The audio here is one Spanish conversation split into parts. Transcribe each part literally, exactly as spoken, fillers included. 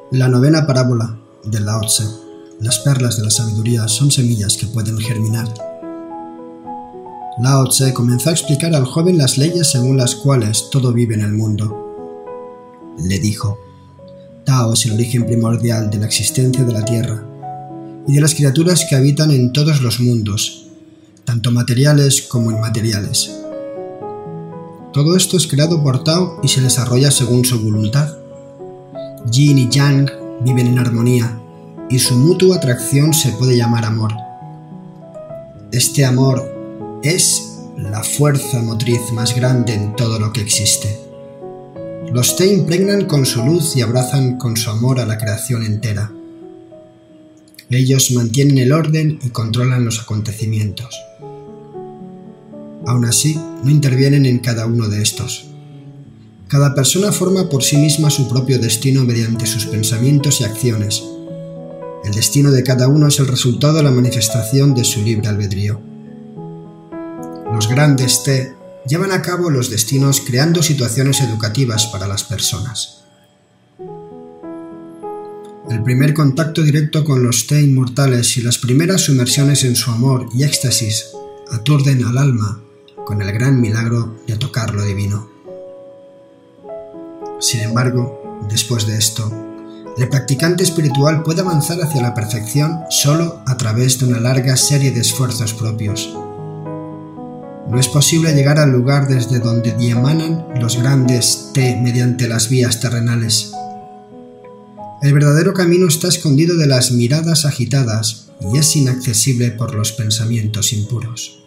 La novena parábola de Lao Tse. Las perlas de la sabiduría son semillas que pueden germinar. Lao Tse comenzó a explicar al joven las leyes según las cuales todo vive en el mundo. Le dijo: Tao es el origen primordial de la existencia de la tierra y de las criaturas que habitan en todos los mundos, tanto materiales como inmateriales. Todo esto es creado por Tao y se desarrolla según su voluntad. Yin y Yang viven en armonía y su mutua atracción se puede llamar amor. Este amor es la fuerza motriz más grande en todo lo que existe. Los Te impregnan con su luz y abrazan con su amor a la creación entera. Ellos mantienen el orden y controlan los acontecimientos. Aún así, no intervienen en cada uno de estos. Cada persona forma por sí misma su propio destino mediante sus pensamientos y acciones. El destino de cada uno es el resultado de la manifestación de su libre albedrío. Los grandes Te llevan a cabo los destinos creando situaciones educativas para las personas. El primer contacto directo con los Te inmortales y las primeras sumersiones en su amor y éxtasis aturden al alma con el gran milagro de tocar lo divino. Sin embargo, después de esto, el practicante espiritual puede avanzar hacia la perfección solo a través de una larga serie de esfuerzos propios. No es posible llegar al lugar desde donde emanan los grandes Te mediante las vías terrenales. El verdadero camino está escondido de las miradas agitadas y es inaccesible por los pensamientos impuros.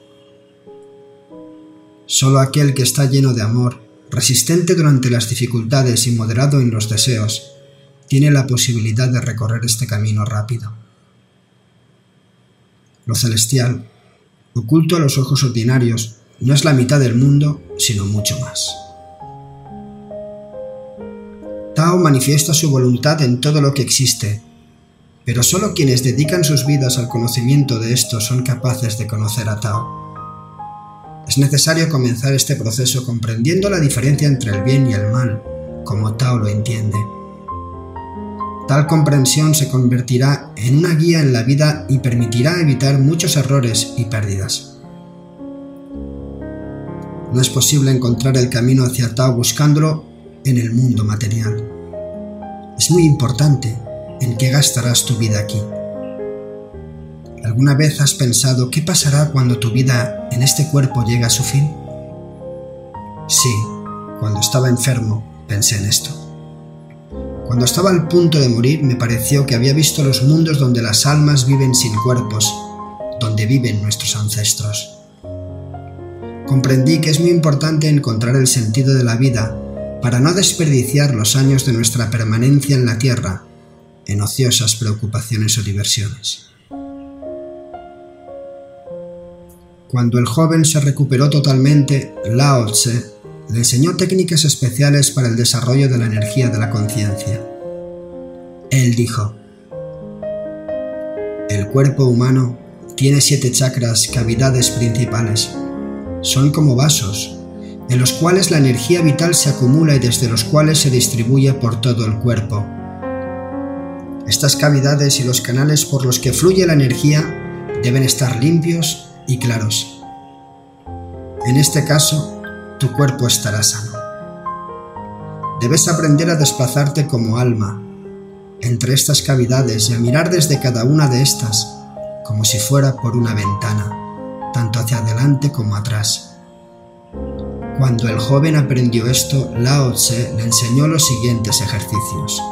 Solo aquel que está lleno de amor, resistente durante las dificultades y moderado en los deseos, tiene la posibilidad de recorrer este camino rápido. Lo celestial, oculto a los ojos ordinarios, no es la mitad del mundo, sino mucho más. Tao manifiesta su voluntad en todo lo que existe, pero solo quienes dedican sus vidas al conocimiento de esto son capaces de conocer a Tao. Es necesario comenzar este proceso comprendiendo la diferencia entre el bien y el mal, como Tao lo entiende. Tal comprensión se convertirá en una guía en la vida y permitirá evitar muchos errores y pérdidas. No es posible encontrar el camino hacia Tao buscándolo en el mundo material. Es muy importante en qué gastarás tu vida aquí. ¿Alguna vez has pensado qué pasará cuando tu vida en este cuerpo llega a su fin? Sí, cuando estaba enfermo pensé en esto. Cuando estaba al punto de morir me pareció que había visto los mundos donde las almas viven sin cuerpos, donde viven nuestros ancestros. Comprendí que es muy importante encontrar el sentido de la vida para no desperdiciar los años de nuestra permanencia en la tierra en ociosas preocupaciones o diversiones. Cuando el joven se recuperó totalmente, Lao Tse le enseñó técnicas especiales para el desarrollo de la energía de la conciencia. Él dijo: el cuerpo humano tiene siete chakras, cavidades principales. Son como vasos, en los cuales la energía vital se acumula y desde los cuales se distribuye por todo el cuerpo. Estas cavidades y los canales por los que fluye la energía deben estar limpios y claros. En este caso, tu cuerpo estará sano. Debes aprender a desplazarte como alma entre estas cavidades y a mirar desde cada una de estas como si fuera por una ventana, tanto hacia adelante como atrás. Cuando el joven aprendió esto, Lao Tse le enseñó los siguientes ejercicios.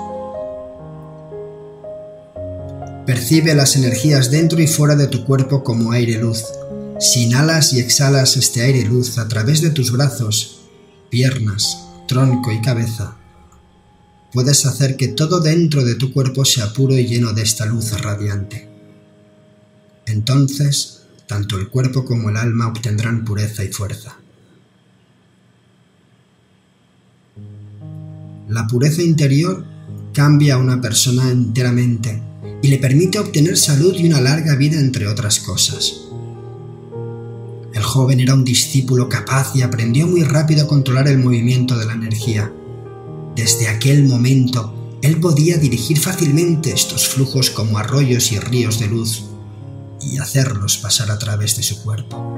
Percibe las energías dentro y fuera de tu cuerpo como aire-luz. Si inhalas y exhalas este aire-luz a través de tus brazos, piernas, tronco y cabeza, puedes hacer que todo dentro de tu cuerpo sea puro y lleno de esta luz radiante. Entonces, tanto el cuerpo como el alma obtendrán pureza y fuerza. La pureza interior cambia a una persona enteramente y le permite obtener salud y una larga vida, entre otras cosas. El joven era un discípulo capaz y aprendió muy rápido a controlar el movimiento de la energía. Desde aquel momento, él podía dirigir fácilmente estos flujos como arroyos y ríos de luz y hacerlos pasar a través de su cuerpo.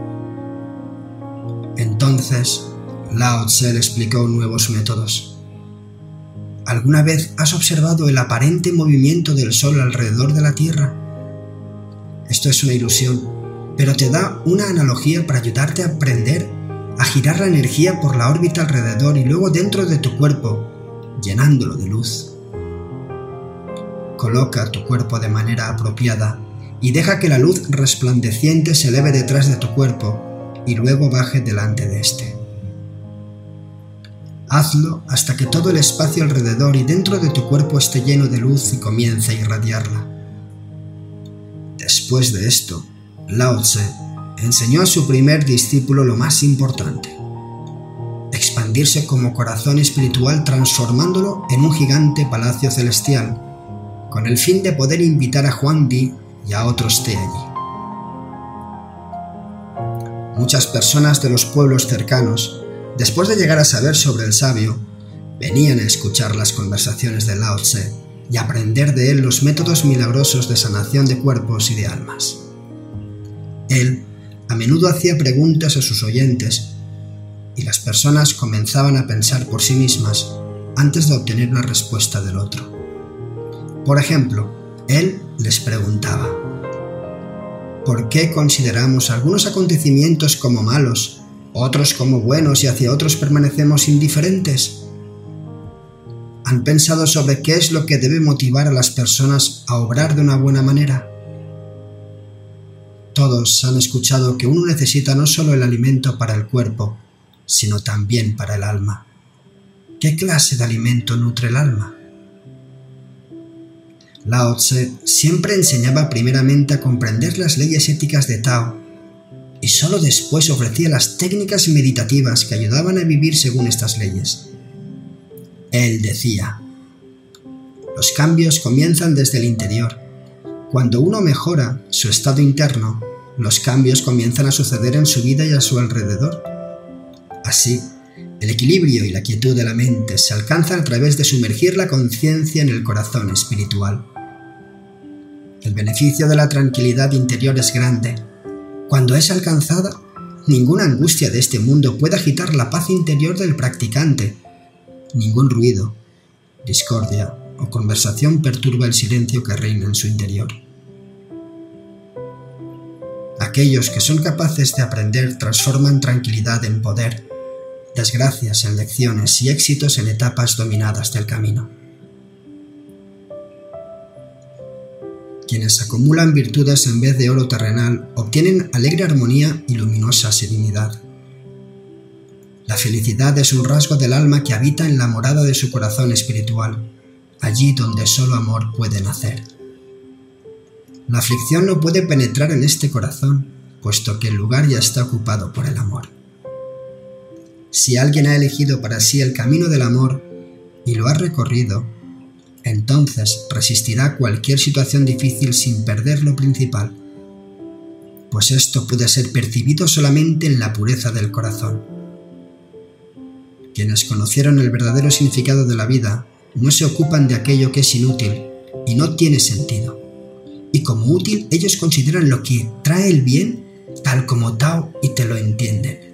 Entonces, Lao Tse le explicó nuevos métodos. ¿Alguna vez has observado el aparente movimiento del Sol alrededor de la Tierra? Esto es una ilusión, pero te da una analogía para ayudarte a aprender a girar la energía por la órbita alrededor y luego dentro de tu cuerpo, llenándolo de luz. Coloca tu cuerpo de manera apropiada y deja que la luz resplandeciente se eleve detrás de tu cuerpo y luego baje delante de éste. Hazlo hasta que todo el espacio alrededor y dentro de tu cuerpo esté lleno de luz y comience a irradiarla. Después de esto, Lao Tse enseñó a su primer discípulo lo más importante: expandirse como corazón espiritual transformándolo en un gigante palacio celestial, con el fin de poder invitar a Huang Di y a otros té allí. Muchas personas de los pueblos cercanos, después de llegar a saber sobre el sabio, venían a escuchar las conversaciones de Lao Tse y aprender de él los métodos milagrosos de sanación de cuerpos y de almas. Él a menudo hacía preguntas a sus oyentes y las personas comenzaban a pensar por sí mismas antes de obtener una respuesta del otro. Por ejemplo, él les preguntaba: ¿por qué consideramos algunos acontecimientos como malos, otros como buenos y hacia otros permanecemos indiferentes? ¿Han pensado sobre qué es lo que debe motivar a las personas a obrar de una buena manera? Todos han escuchado que uno necesita no solo el alimento para el cuerpo, sino también para el alma. ¿Qué clase de alimento nutre el alma? Lao Tse siempre enseñaba primeramente a comprender las leyes éticas de Tao y solo después ofrecía las técnicas meditativas que ayudaban a vivir según estas leyes. Él decía: los cambios comienzan desde el interior. Cuando uno mejora su estado interno, los cambios comienzan a suceder en su vida y a su alrededor. Así, el equilibrio y la quietud de la mente se alcanzan a través de sumergir la conciencia en el corazón espiritual. El beneficio de la tranquilidad interior es grande. Cuando es alcanzada, ninguna angustia de este mundo puede agitar la paz interior del practicante. Ningún ruido, discordia o conversación perturba el silencio que reina en su interior. Aquellos que son capaces de aprender transforman tranquilidad en poder, desgracias en lecciones y éxitos en etapas dominadas del camino. Quienes acumulan virtudes en vez de oro terrenal obtienen alegre armonía y luminosa serenidad. La felicidad es un rasgo del alma que habita en la morada de su corazón espiritual, allí donde solo amor puede nacer. La aflicción no puede penetrar en este corazón, puesto que el lugar ya está ocupado por el amor. Si alguien ha elegido para sí el camino del amor y lo ha recorrido, entonces resistirá cualquier situación difícil sin perder lo principal, pues esto puede ser percibido solamente en la pureza del corazón. Quienes conocieron el verdadero significado de la vida no se ocupan de aquello que es inútil y no tiene sentido, y como útil ellos consideran lo que trae el bien tal como Tao y te lo entienden.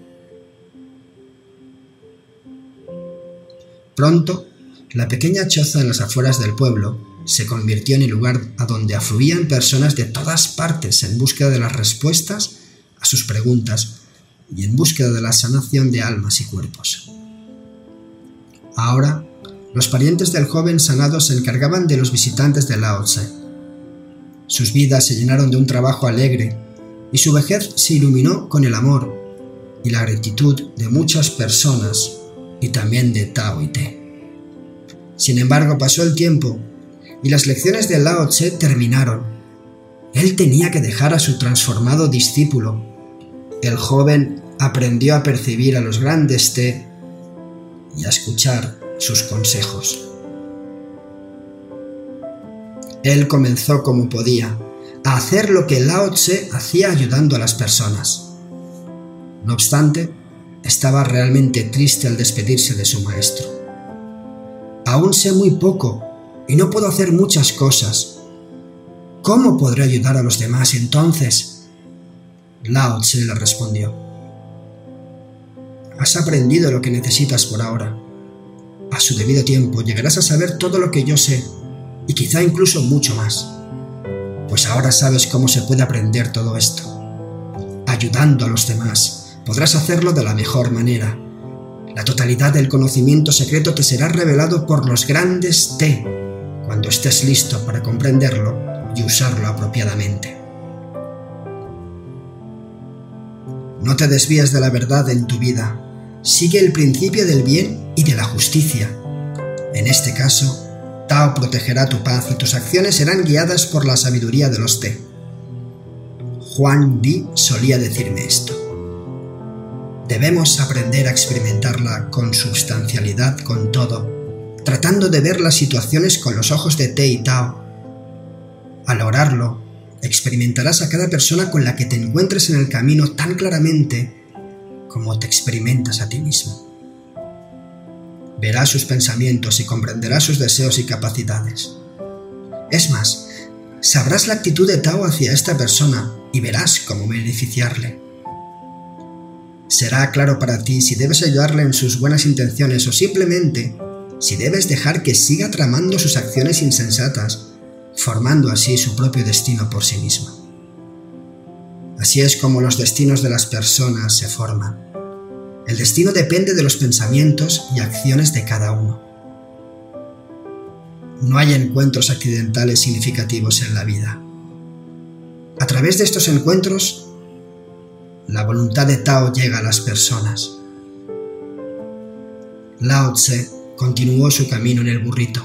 Pronto, la pequeña choza en las afueras del pueblo se convirtió en el lugar a donde afluían personas de todas partes en búsqueda de las respuestas a sus preguntas y en búsqueda de la sanación de almas y cuerpos. Ahora, los parientes del joven sanado se encargaban de los visitantes de Lao Tse. Sus vidas se llenaron de un trabajo alegre y su vejez se iluminó con el amor y la gratitud de muchas personas y también de Tao y Te. Sin embargo, pasó el tiempo y las lecciones de Lao Tse terminaron. Él tenía que dejar a su transformado discípulo. El joven aprendió a percibir a los grandes Te y a escuchar sus consejos. Él comenzó como podía a hacer lo que Lao Tse hacía ayudando a las personas. No obstante, estaba realmente triste al despedirse de su maestro. Aún sé muy poco, y no puedo hacer muchas cosas. ¿Cómo podré ayudar a los demás entonces? Lao Tse le respondió: has aprendido lo que necesitas por ahora. A su debido tiempo llegarás a saber todo lo que yo sé, y quizá incluso mucho más. Pues ahora sabes cómo se puede aprender todo esto. Ayudando a los demás, podrás hacerlo de la mejor manera. La totalidad del conocimiento secreto te será revelado por los grandes Te, cuando estés listo para comprenderlo y usarlo apropiadamente. No te desvíes de la verdad en tu vida. Sigue el principio del bien y de la justicia. En este caso, Tao protegerá tu paz y tus acciones serán guiadas por la sabiduría de los Te. Huang Di solía decirme esto. Debemos aprender a experimentar la consubstancialidad con todo, tratando de ver las situaciones con los ojos de Te y Tao. Al lograrlo, experimentarás a cada persona con la que te encuentres en el camino tan claramente como te experimentas a ti mismo. Verás sus pensamientos y comprenderás sus deseos y capacidades. Es más, sabrás la actitud de Tao hacia esta persona y verás cómo beneficiarle. Será claro para ti si debes ayudarle en sus buenas intenciones o simplemente si debes dejar que siga tramando sus acciones insensatas, formando así su propio destino por sí misma. Así es como los destinos de las personas se forman. El destino depende de los pensamientos y acciones de cada uno. No hay encuentros accidentales significativos en la vida. A través de estos encuentros, la voluntad de Tao llega a las personas. Lao Tse continuó su camino en el burrito.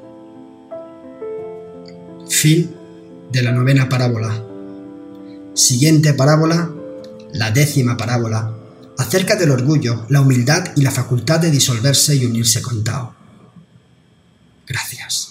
Fin de la novena parábola. Siguiente parábola, la décima parábola, acerca del orgullo, la humildad y la facultad de disolverse y unirse con Tao. Gracias.